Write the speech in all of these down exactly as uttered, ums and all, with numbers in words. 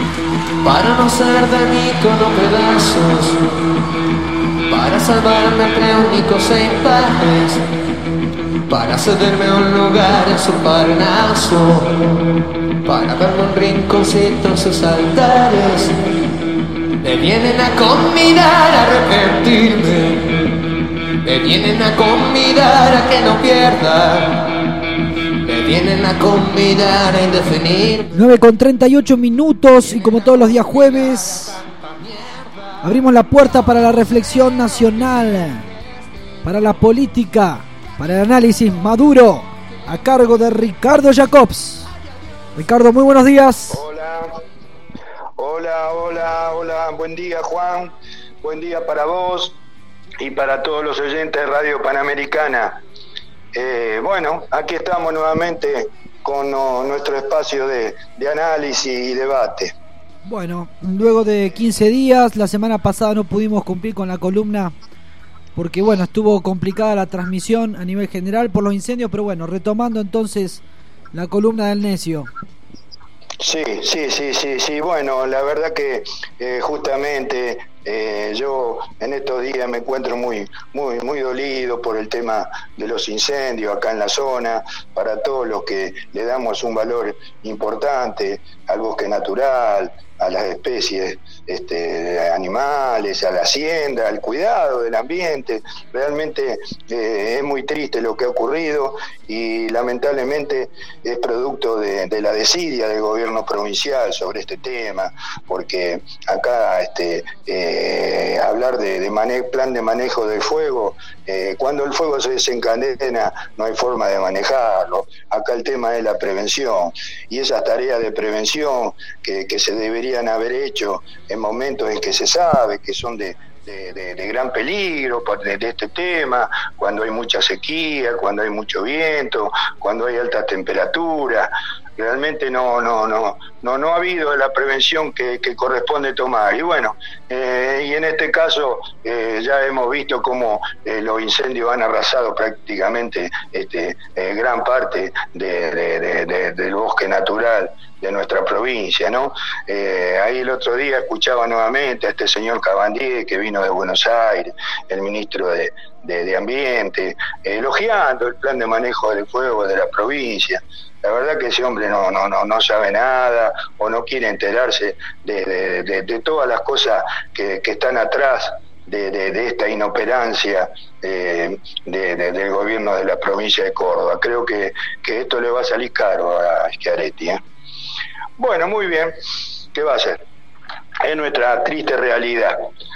para no ser de mí con pedazos, para salvarme entre únicos e impares, para cederme un lugar en su Parnaso, para darme un rinconcito en sus altares. Me vienen a convidar a arrepentirme, me vienen a convidar a que no pierda, me vienen a convidar a indefinir. nueve con treinta y ocho minutos y como todos los días jueves abrimos la puerta para la reflexión nacional, para la política, para el análisis maduro a cargo de Ricardo Jacobs. Ricardo, muy buenos días. Hola, hola, hola, hola, buen día Juan, buen día para vos y para todos los oyentes de Radio Panamericana. Eh, bueno, aquí estamos nuevamente con no, nuestro espacio de, de análisis y debate. Bueno, luego de quince días, la semana pasada no pudimos cumplir con la columna porque bueno, estuvo complicada la transmisión a nivel general por los incendios, pero bueno, retomando entonces la columna del necio. Sí, sí, sí, sí, sí, bueno, la verdad que eh, justamente eh, yo en estos días me encuentro muy, muy, muy dolido por el tema de los incendios acá en la zona, para todos los que le damos un valor importante al bosque natural, a las especies este, animales, a la hacienda, al cuidado del ambiente. Realmente eh, es muy triste lo que ha ocurrido y lamentablemente es producto de, de la desidia del gobierno provincial sobre este tema, porque acá este, eh, hablar de, de mane- plan de manejo del fuego, eh, cuando el fuego se desencadena no hay forma de manejarlo. Acá el tema es la prevención y esas tareas de prevención que, que se deberían haber hecho en momentos en que se sabe que son de, de, de, de gran peligro de, de este tema, cuando hay mucha sequía, cuando hay mucho viento, cuando hay alta temperatura. Realmente no no no no no ha habido la prevención que, que corresponde tomar. Y bueno, eh, y en este caso eh, ya hemos visto cómo eh, los incendios han arrasado prácticamente este eh, gran parte de, de, de, de, del bosque natural de nuestra provincia, ¿no? Eh, ahí el otro día escuchaba nuevamente a este señor Cabandier, que vino de Buenos Aires, el ministro de, de, de Ambiente, eh, elogiando el plan de manejo del fuego de la provincia. La verdad que ese hombre no no no no sabe nada o no quiere enterarse de, de, de, de todas las cosas que, que están atrás de, de, de esta inoperancia eh, de, de, del gobierno de la provincia de Córdoba. Creo que, que esto le va a salir caro a Schiaretti, ¿eh? Bueno, muy bien, ¿qué va a hacer? Es nuestra triste realidad.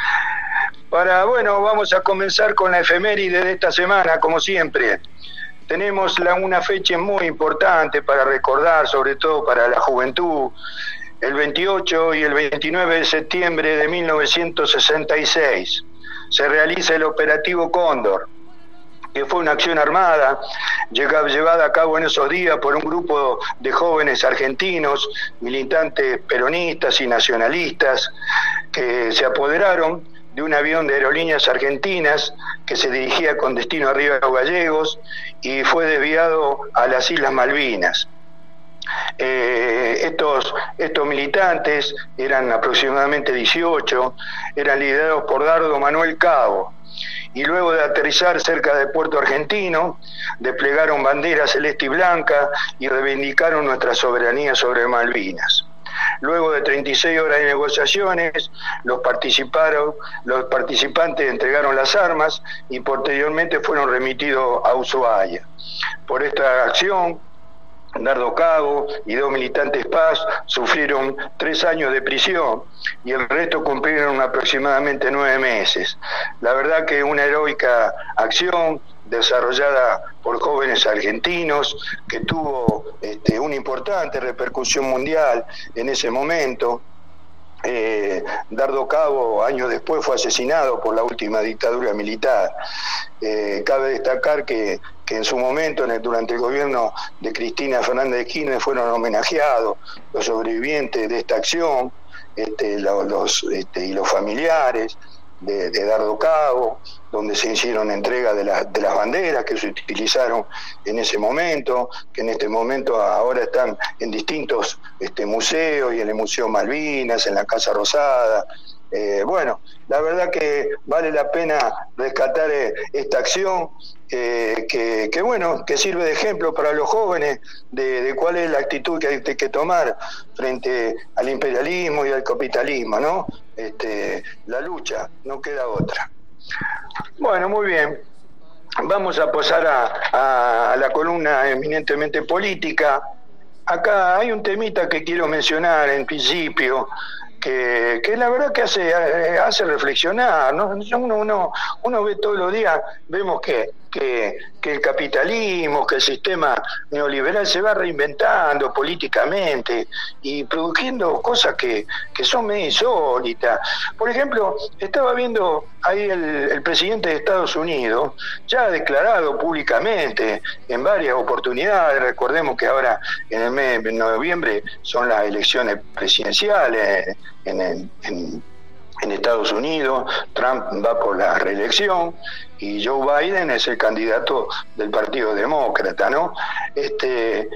Para, bueno, vamos a comenzar con la efeméride de esta semana, como siempre. Tenemos la, una fecha muy importante para recordar, sobre todo para la juventud. El veintiocho y el veintinueve de septiembre de mil novecientos sesenta y seis se realiza el Operativo Cóndor, que fue una acción armada llevada a cabo en esos días por un grupo de jóvenes argentinos, militantes peronistas y nacionalistas, que se apoderaron de un avión de Aerolíneas Argentinas que se dirigía con destino a Río Gallegos y fue desviado a las Islas Malvinas. Eh, estos, estos militantes eran aproximadamente dieciocho, eran liderados por Dardo Manuel Cabo, y luego de aterrizar cerca de Puerto Argentino, desplegaron banderas celeste y blanca y reivindicaron nuestra soberanía sobre Malvinas. Luego de treinta y seis horas de negociaciones, los, participaron, los participantes entregaron las armas y posteriormente fueron remitidos a Ushuaia. Por esta acción, Dardo Cabo y dos militantes paz sufrieron tres años de prisión y el resto cumplieron aproximadamente nueve meses. La verdad que una heroica acción desarrollada por jóvenes argentinos que tuvo este, una importante repercusión mundial en ese momento. Eh, Dardo Cabo años después fue asesinado por la última dictadura militar. Eh, cabe destacar que, que en su momento, en el, durante el gobierno de Cristina Fernández de Kirchner, fueron homenajeados los sobrevivientes de esta acción, este, los, los, este, y los familiares de, de Dardo Cabo, donde se hicieron entrega de, la, de las banderas que se utilizaron en ese momento, que en este momento ahora están en distintos este, museos, y en el Museo Malvinas, en la Casa Rosada. Eh, bueno, la verdad que vale la pena rescatar eh, esta acción, eh, que, que bueno, que sirve de ejemplo para los jóvenes de, de cuál es la actitud que hay que tomar frente al imperialismo y al capitalismo, ¿no? Este, la lucha, no queda otra. Bueno, muy bien. Vamos a pasar a, a, a la columna eminentemente política. Acá hay un temita que quiero mencionar en principio, que, que la verdad que hace, hace reflexionar, ¿no? Uno, uno, uno ve todos los días, vemos que, que, que el capitalismo, que el sistema neoliberal se va reinventando políticamente y produciendo cosas que, que son medio insólitas. Por ejemplo, estaba viendo ahí el, el presidente de Estados Unidos, ya ha declarado públicamente en varias oportunidades, recordemos que ahora en el mes de noviembre son las elecciones presidenciales en, en, en, en Estados Unidos, Trump va por la reelección y Joe Biden es el candidato del Partido Demócrata, ¿no? Este,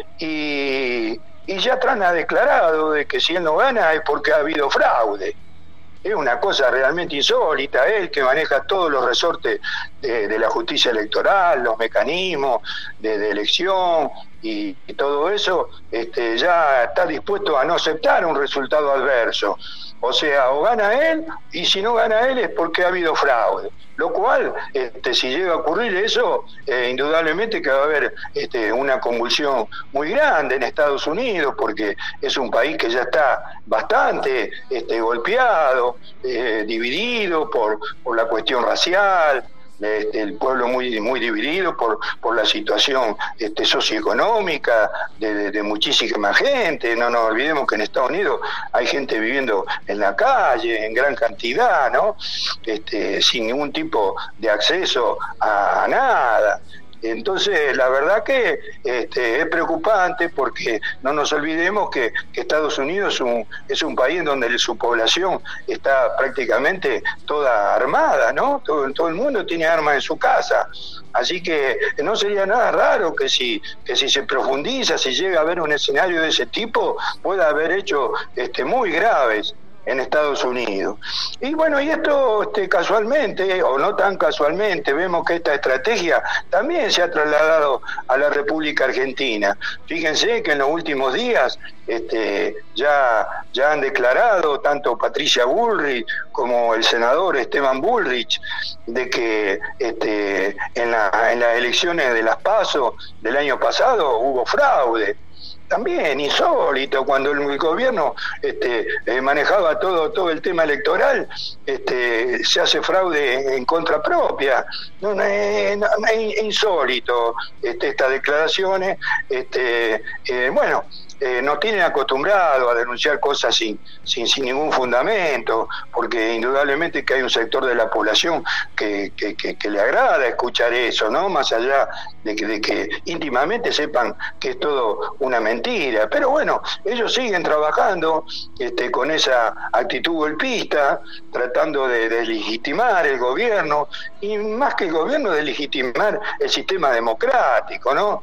y, y ya Trump ha declarado de que si él no gana es porque ha habido fraude. Es una cosa realmente insólita, él que maneja todos los resortes de, de la justicia electoral, los mecanismos de, de elección y, y todo eso, este, ya está dispuesto a no aceptar un resultado adverso. O sea, o gana él, y si no gana él es porque ha habido fraude. Lo cual, este, si llega a ocurrir eso, eh, indudablemente que va a haber este, una convulsión muy grande en Estados Unidos, porque es un país que ya está bastante este, golpeado, eh, dividido por, por la cuestión racial, este, el pueblo muy muy dividido por por la situación este, socioeconómica de, de, de muchísima gente. No nos olvidemos que en Estados Unidos hay gente viviendo en la calle en gran cantidad, ¿no? Este, sin ningún tipo de acceso a, a nada. Entonces, la verdad que este, es preocupante, porque no nos olvidemos que, que Estados Unidos es un, es un país en donde su población está prácticamente toda armada, ¿no? Todo, todo el mundo tiene armas en su casa. Así que no sería nada raro que si, que si se profundiza, si llega a haber un escenario de ese tipo, pueda haber hechos este, muy graves en Estados Unidos. Y bueno, y esto este, casualmente, o no tan casualmente, vemos que esta estrategia también se ha trasladado a la República Argentina. Fíjense que en los últimos días este, ya, ya han declarado tanto Patricia Bullrich como el senador Esteban Bullrich de que este, en, la, en las elecciones de las PASO del año pasado hubo fraude. También insólito, cuando el gobierno este, eh, manejaba todo todo el tema electoral, este, se hace fraude en contra propia. No, no, es, no, es insólito este, estas declaraciones. Este, eh, bueno, eh, nos tienen acostumbrados a denunciar cosas sin, sin sin ningún fundamento, porque indudablemente que hay un sector de la población que, que, que, que le agrada escuchar eso, ¿no? Más allá de que, de que íntimamente sepan que es todo una mentira. Pero bueno, ellos siguen trabajando este, con esa actitud golpista, tratando de, de legitimar el gobierno, y más que el gobierno, de legitimar el sistema democrático, ¿no?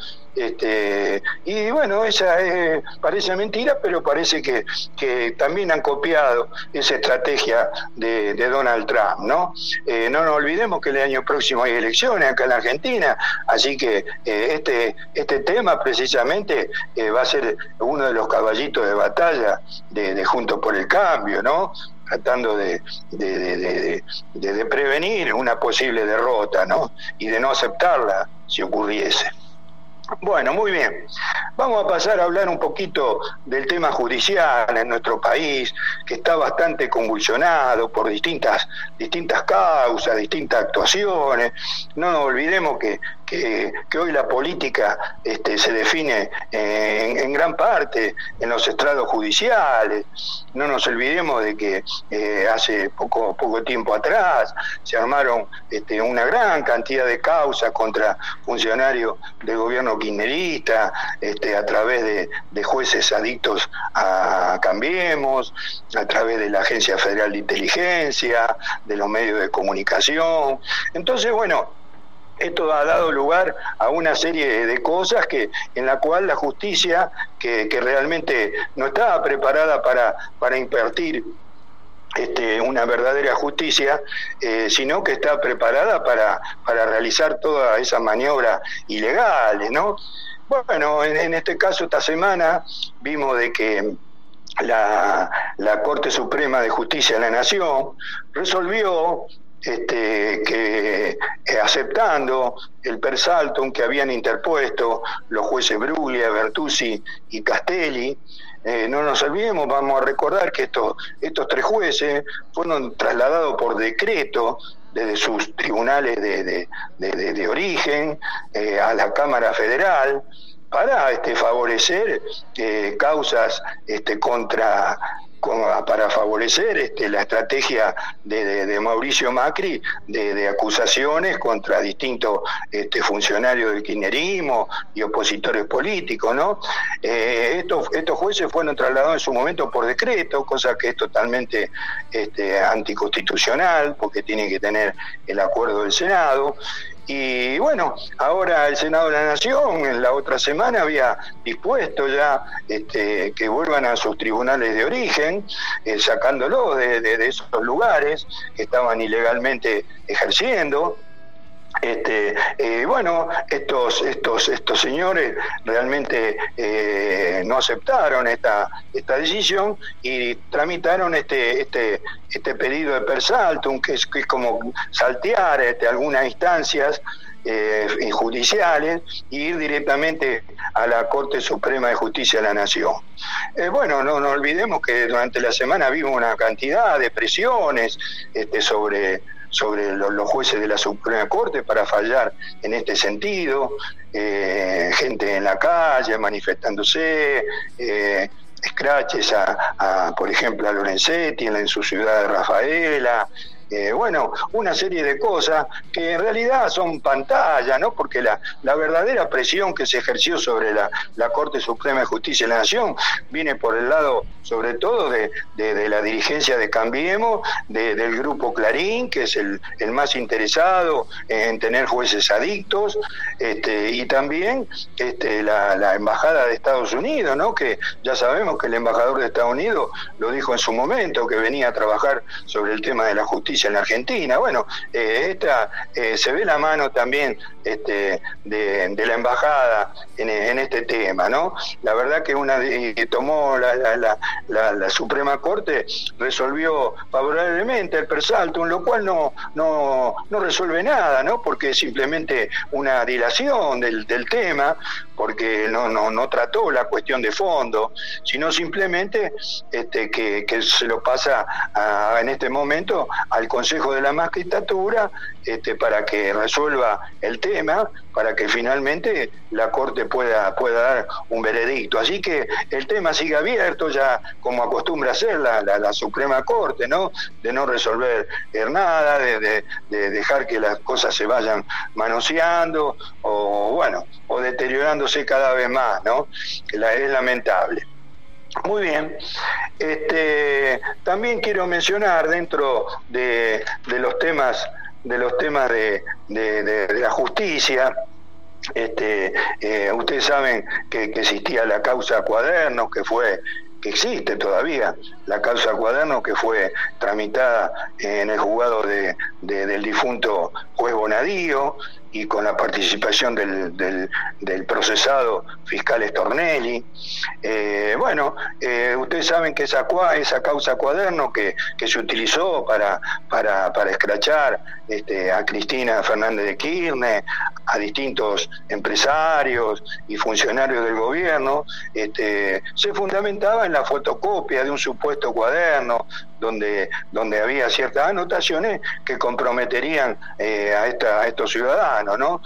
Este, y bueno, esa es, parece mentira, pero parece que, que también han copiado esa estrategia de, de Donald Trump, ¿no? Eh, no nos olvidemos que el año próximo hay elecciones acá en la Argentina, así que eh, este, este tema precisamente eh, va a ser uno de los caballitos de batalla de, de Juntos por el Cambio, ¿no? Tratando de, de, de, de, de, de prevenir una posible derrota, ¿no? Y de no aceptarla si ocurriese. Bueno, muy bien. Vamos a pasar a hablar un poquito del tema judicial en nuestro país, que está bastante convulsionado por distintas distintas causas, distintas actuaciones. No nos olvidemos que, que, que hoy la política este, se define en, en gran parte en los estrados judiciales. No nos olvidemos de que eh, hace poco, poco tiempo atrás se armaron este, una gran cantidad de causas contra funcionarios del gobierno kirchnerista este, a través de, de jueces adictos a Cambiemos, a través de la Agencia Federal de Inteligencia, de los medios de comunicación. Entonces, bueno, esto ha dado lugar a una serie de cosas que en la cual la justicia, que, que realmente no estaba preparada para, para impartir este, una verdadera justicia, eh, sino que está preparada para, para realizar todas esas maniobras ilegales, ¿no? Bueno, en, en este caso, esta semana vimos de que la, la Corte Suprema de Justicia de la Nación resolvió Este, que eh, aceptando el persaltum que habían interpuesto los jueces Bruglia, Bertuzzi y Castelli, eh, no nos olvidemos, vamos a recordar que estos, estos tres jueces fueron trasladados por decreto desde sus tribunales de, de, de, de, de origen eh, a la Cámara Federal para este, favorecer eh, causas este, contra para favorecer este, la estrategia de, de, de Mauricio Macri de, de acusaciones contra distintos este, funcionarios del kirchnerismo y opositores políticos, ¿no? Eh, estos, estos jueces fueron trasladados en su momento por decreto, cosa que es totalmente este, anticonstitucional, porque tiene que tener el acuerdo del Senado. Y bueno, ahora el Senado de la Nación en la otra semana había dispuesto ya este, que vuelvan a sus tribunales de origen, eh, sacándolos de, de, de esos lugares que estaban ilegalmente ejerciendo. Este, eh, bueno, estos estos estos señores realmente eh, no aceptaron esta esta decisión y tramitaron este este este pedido de persaltum, que es, que es como saltear este, algunas instancias eh, judiciales e ir directamente a la Corte Suprema de Justicia de la Nación. Eh, bueno, no nos olvidemos que durante la semana vimos una cantidad de presiones este, sobre sobre los, los jueces de la Suprema Corte para fallar en este sentido, eh, gente en la calle manifestándose, eh, escraches a, a, por ejemplo, a Lorenzetti en, en su ciudad de Rafaela, eh, bueno, una serie de cosas que en realidad son pantalla, ¿no? Porque la, la verdadera presión que se ejerció sobre la, la Corte Suprema de Justicia de la Nación viene por el lado, sobre todo, de, de, de la dirigencia de Cambiemos, de, del grupo Clarín, que es el, el más interesado en tener jueces adictos, este, y también este, la, la Embajada de Estados Unidos, ¿no? Que ya sabemos que el embajador de Estados Unidos lo dijo en su momento, que venía a trabajar sobre el tema de la justicia en la Argentina. Bueno, eh, esta eh, se ve la mano también este, de, de la embajada en, en este tema, ¿no? La verdad que una que tomó la, la, la, la, la Suprema Corte resolvió favorablemente el persaltum, lo cual no no no resuelve nada, ¿no? Porque es simplemente una dilación del, del tema, porque no no no trató la cuestión de fondo, sino simplemente este, que, que se lo pasa a, en este momento al Consejo de la Magistratura este, para que resuelva el tema, para que finalmente la Corte pueda, pueda dar un veredicto. Así que el tema sigue abierto, ya como acostumbra hacer la, la, la Suprema Corte, ¿no? De no resolver nada, de, de, de dejar que las cosas se vayan manoseando o, bueno, o deteriorándose cada vez más, ¿no? La, es lamentable. Muy bien. Este, también quiero mencionar dentro de, de los temas de los temas de, de, de, de la justicia. Este, eh, ustedes saben que, que existía la causa Cuadernos, que fue que existe todavía la causa Cuadernos, que fue tramitada en el juzgado de, de, del difunto juez Bonadío y con la participación del, del, del procesado fiscal Stornelli. Eh, bueno, eh, ustedes saben que esa, esa causa Cuadernos que, que se utilizó para, para, para escrachar este, a Cristina Fernández de Kirchner, a distintos empresarios y funcionarios del gobierno, este, se fundamentaba en la fotocopia de un supuesto cuaderno donde, donde había ciertas anotaciones que comprometerían eh, a, esta, a estos ciudadanos, ¿no?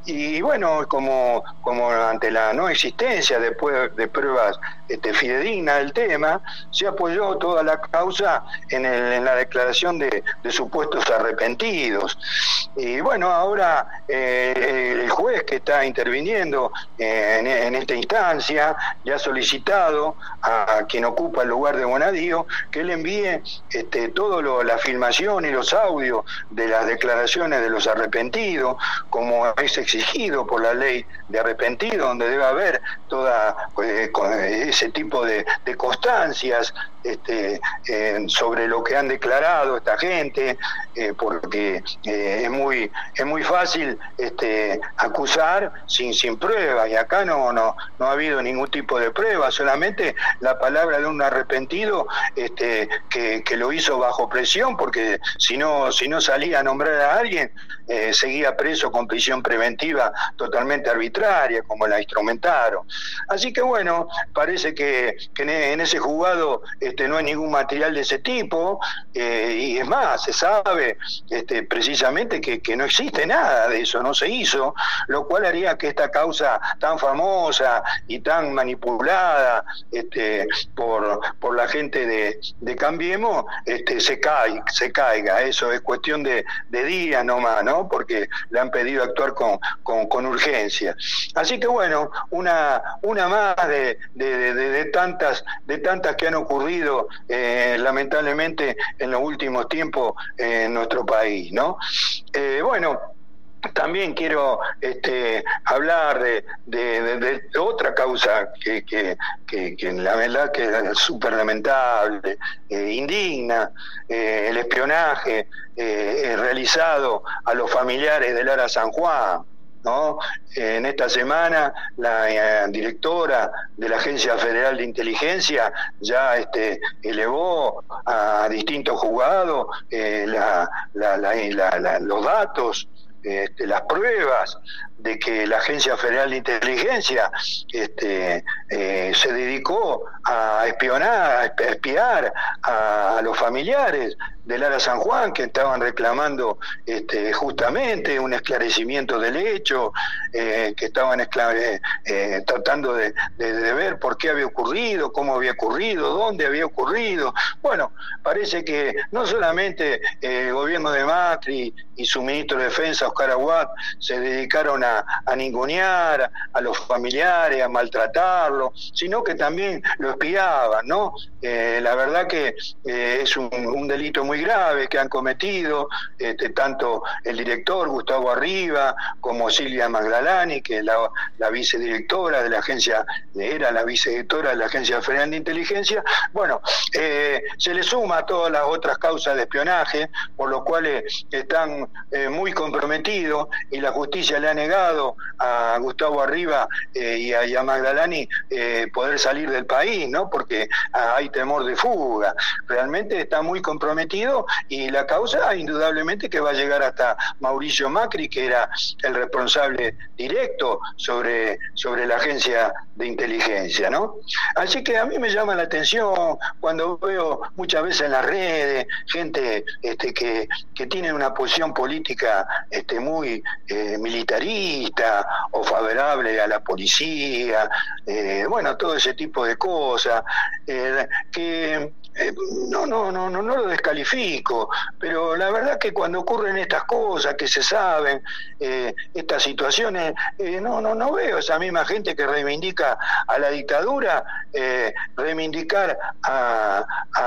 Y bueno, como, como ante la no existencia de, de pruebas este, fidedignas del tema, se apoyó toda la causa en, el, en la declaración de, de supuestos arrepentidos. Y bueno, ahora eh, el juez que está interviniendo eh, en, en esta instancia ya ha solicitado a quien ocupa el lugar de Bonadío que le envíe este, todo lo, la filmación y los audios de las declaraciones de los arrepentidos, como es exigido por la ley de arrepentido, donde debe haber toda pues, ese tipo de, de constancias este, eh, sobre lo que han declarado esta gente, eh, porque eh, es muy es muy fácil este, acusar sin sin pruebas, y acá no no no ha habido ningún tipo de prueba, solamente la palabra de un arrepentido este, que, que lo hizo bajo presión, porque si no si no salía a nombrar a alguien eh, seguía preso con prisión preventiva totalmente arbitraria, como la instrumentaron. Así que bueno, parece que, que en ese juzgado este, no hay ningún material de ese tipo, eh, y es más, se sabe este, precisamente que, que no existe nada de eso, no se hizo, lo cual haría que esta causa tan famosa y tan manipulada este, por, por la gente de, de Cambiemos este, se caiga, se caiga. Eso es cuestión de, de días nomás, ¿no? Porque le han pedido actuar con, con, con urgencia. Así que bueno, una, una más de, de, de, de tantas de tantas que han ocurrido eh, lamentablemente en los últimos tiempos eh, en nuestro país, ¿no? Eh, bueno, también quiero este, hablar de, de, de, de otra causa que, que, que, que la verdad que es súper lamentable, eh, indigna, eh, el espionaje eh, realizado a los familiares de Lara San Juan, ¿no? En esta semana la eh, directora de la Agencia Federal de Inteligencia ya este, elevó a distintos juzgados eh, la, la, la, la, la, los datos, este, las pruebas de que la Agencia Federal de Inteligencia este, eh, se dedicó a espionar, a espiar a, a los familiares de Lara San Juan, que estaban reclamando este, justamente un esclarecimiento del hecho, eh, que estaban esclave, eh, tratando de, de, de ver por qué había ocurrido, cómo había ocurrido, dónde había ocurrido. Bueno, parece que no solamente eh, el gobierno de Macri y su ministro de Defensa, Oscar Aguad, se dedicaron a, a ningunear a los familiares, a maltratarlos, sino que también lo espiaban, ¿no? Eh, la verdad que eh, es un, un delito muy grave que han cometido este, tanto el director Gustavo Arriba como Silvia Magdalani, que es la, la vicedirectora de la agencia, era la vicedirectora de la Agencia Federal de Inteligencia. Bueno, eh, se le suma a todas las otras causas de espionaje, por lo cual eh, están eh, muy comprometidos, y la justicia le ha negado a Gustavo Arriba eh, y, a, y a Magdalani eh, poder salir del país, ¿no? Porque hay temor de fuga. Realmente está muy comprometido, y la causa indudablemente que va a llegar hasta Mauricio Macri, que era el responsable directo sobre, sobre la agencia de inteligencia, ¿no? Así que a mí me llama la atención cuando veo muchas veces en las redes gente este, que, que tiene una posición política este, muy eh, militarista o favorable a la policía, eh, bueno, todo ese tipo de cosas, eh, que Eh, no, no, no, no, no lo descalifico, pero la verdad que cuando ocurren estas cosas que se saben, eh, estas situaciones, eh, no, no, no veo esa misma gente que reivindica a la dictadura, eh, reivindicar a,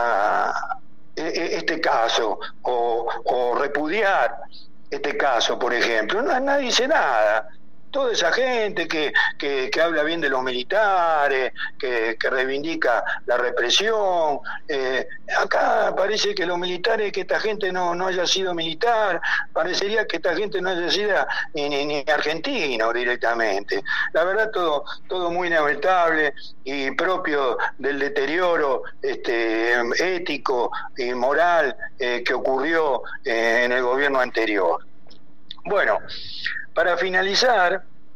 a este caso o, o repudiar este caso, por ejemplo. No, nadie dice nada. Toda esa gente que, que, que habla bien de los militares, que, que reivindica la represión, eh, acá parece que los militares, que esta gente no, no haya sido militar, parecería que esta gente no haya sido ni, ni, ni argentino directamente. La verdad, todo, todo muy lamentable y propio del deterioro este, ético y moral eh, que ocurrió eh, en el gobierno anterior. Bueno, para finalizar,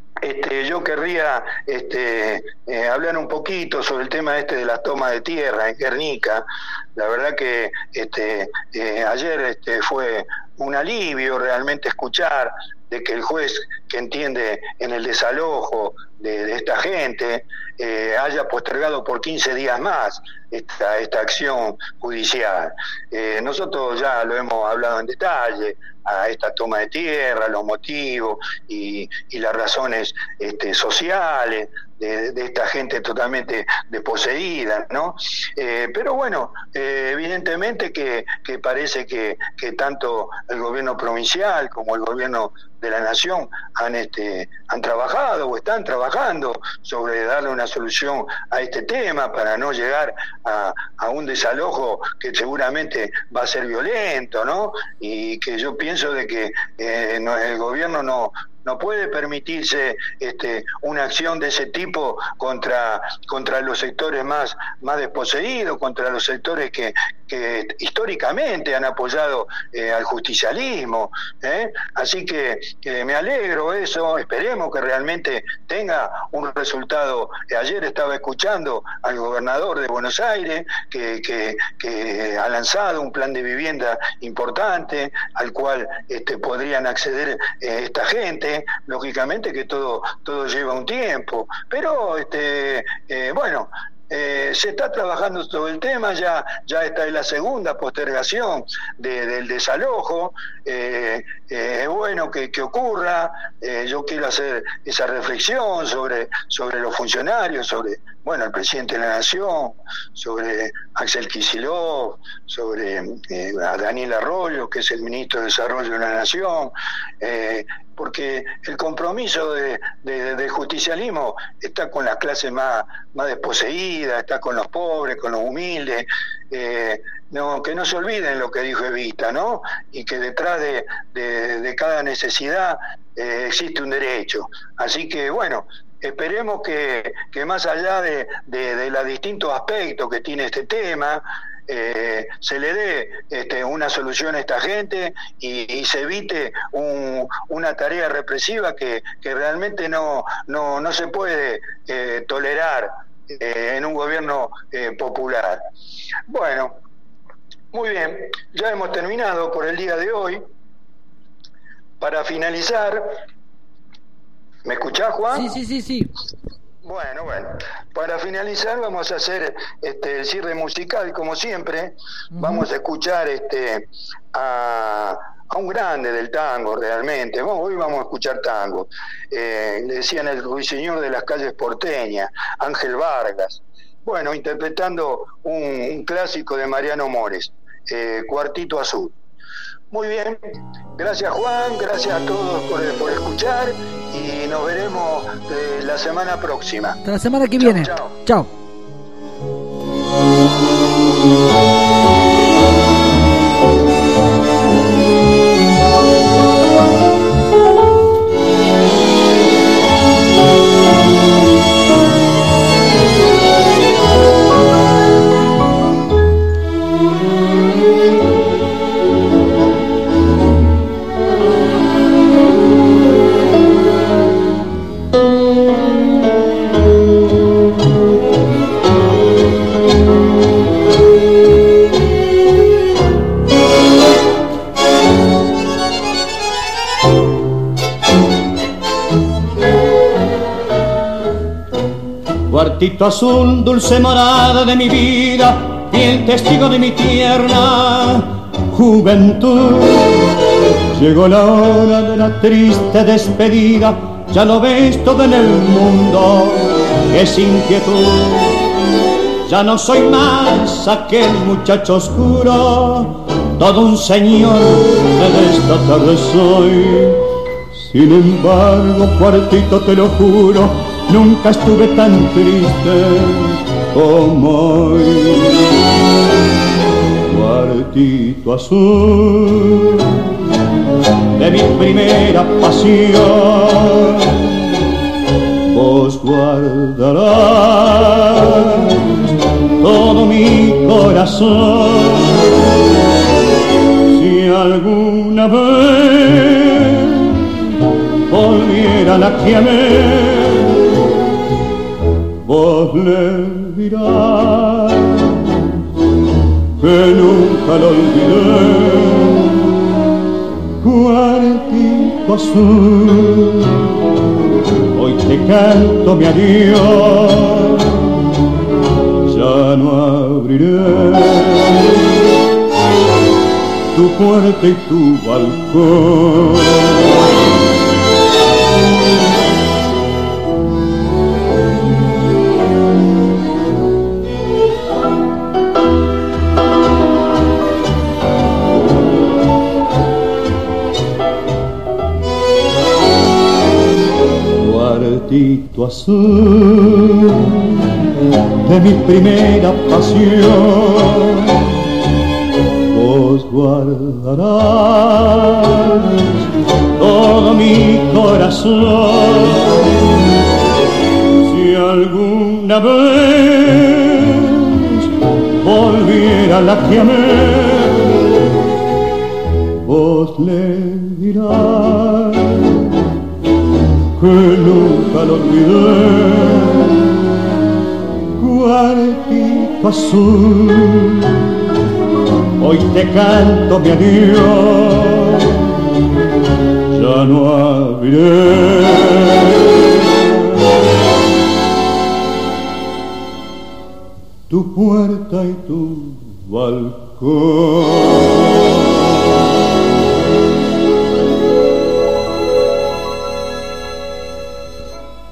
Este, yo querría este, eh, hablar un poquito sobre el tema este de las tomas de tierra en Guernica. La verdad que este, eh, ayer este, fue un alivio realmente escuchar de que el juez que entiende en el desalojo de, de esta gente eh, haya postergado por quince días más esta, esta acción judicial. Eh, nosotros ya lo hemos hablado en detalle, a esta toma de tierra, los motivos y, y las razones este, sociales de, de esta gente totalmente desposeída, ¿no? Eh, pero bueno, eh, evidentemente que, que parece que, que tanto el gobierno provincial como el gobierno de la nación han este han trabajado o están trabajando sobre darle una solución a este tema para no llegar a, a un desalojo que seguramente va a ser violento, ¿no? Y que yo pienso de que eh, no, el gobierno no no puede permitirse este, una acción de ese tipo contra contra los sectores más más desposeídos, contra los sectores que, que históricamente han apoyado eh, al justicialismo, ¿eh? Así que eh, me alegro eso, esperemos que realmente tenga un resultado. Ayer estaba escuchando al gobernador de Buenos Aires que, que, que ha lanzado un plan de vivienda importante al cual este, podrían acceder eh, esta gente. Lógicamente que todo todo lleva un tiempo, pero este eh, bueno, Eh, se está trabajando sobre el tema, ya ya esta es la segunda postergación de, del desalojo. Eh, eh, es bueno que, que ocurra. Eh, yo quiero hacer esa reflexión sobre, sobre los funcionarios, sobre bueno el presidente de la Nación, sobre Axel Kicillof, sobre eh, a Daniel Arroyo, que es el ministro de Desarrollo de la Nación, eh, porque el compromiso de, de, de justicialismo está con las clases más, más desposeídas, está con los pobres, con los humildes, eh, no, que no se olviden lo que dijo Evita, ¿no? Y que detrás de, de, de cada necesidad eh, existe un derecho. Así que, bueno, esperemos que, que más allá de, de, de los distintos aspectos que tiene este tema, Eh, se le dé este, una solución a esta gente y, y se evite un, una tarea represiva que, que realmente no, no, no se puede eh, tolerar eh, en un gobierno eh, popular. Bueno, muy bien, ya hemos terminado por el día de hoy. Para finalizar, ¿me escuchás, Juan? Sí, sí, sí, sí. Bueno, bueno, para finalizar vamos a hacer este, el cierre musical como siempre. Uh-huh. Vamos a escuchar este a, a un grande del tango realmente. Bueno, hoy vamos a escuchar tango. Eh, le decían el ruiseñor de las calles porteñas, Ángel Vargas. Bueno, interpretando un, un clásico de Mariano Mores, eh, Cuartito Azul. Muy bien, gracias Juan, gracias a todos por, por escuchar y nos veremos eh, la semana próxima. Hasta la semana que chau, viene. Chao. Chao. Cuartito azul, dulce morada de mi vida, fiel testigo de mi tierna juventud. Llegó la hora de la triste despedida, ya lo ves todo en el mundo, es inquietud. Ya no soy más aquel muchacho oscuro, todo un señor de esta tarde soy. Sin embargo, Cuartito, te lo juro, nunca estuve tan triste como hoy. Cuartito azul de mi primera pasión, vos guardarás todo mi corazón. Si alguna vez volviera volviera la que amé, vos le dirás que nunca lo olvidé. Cuartito azul, hoy te canto mi adiós, ya no abriré tu puerta y tu balcón. Cuartito azul de mi primera pasión, vos guardarás todo mi corazón. Si alguna vez volviera la que amé, vos le dirás que nunca lo olvidé. Cuartito azul, hoy te canto mi adiós, ya no abriré tu puerta y tu balcón.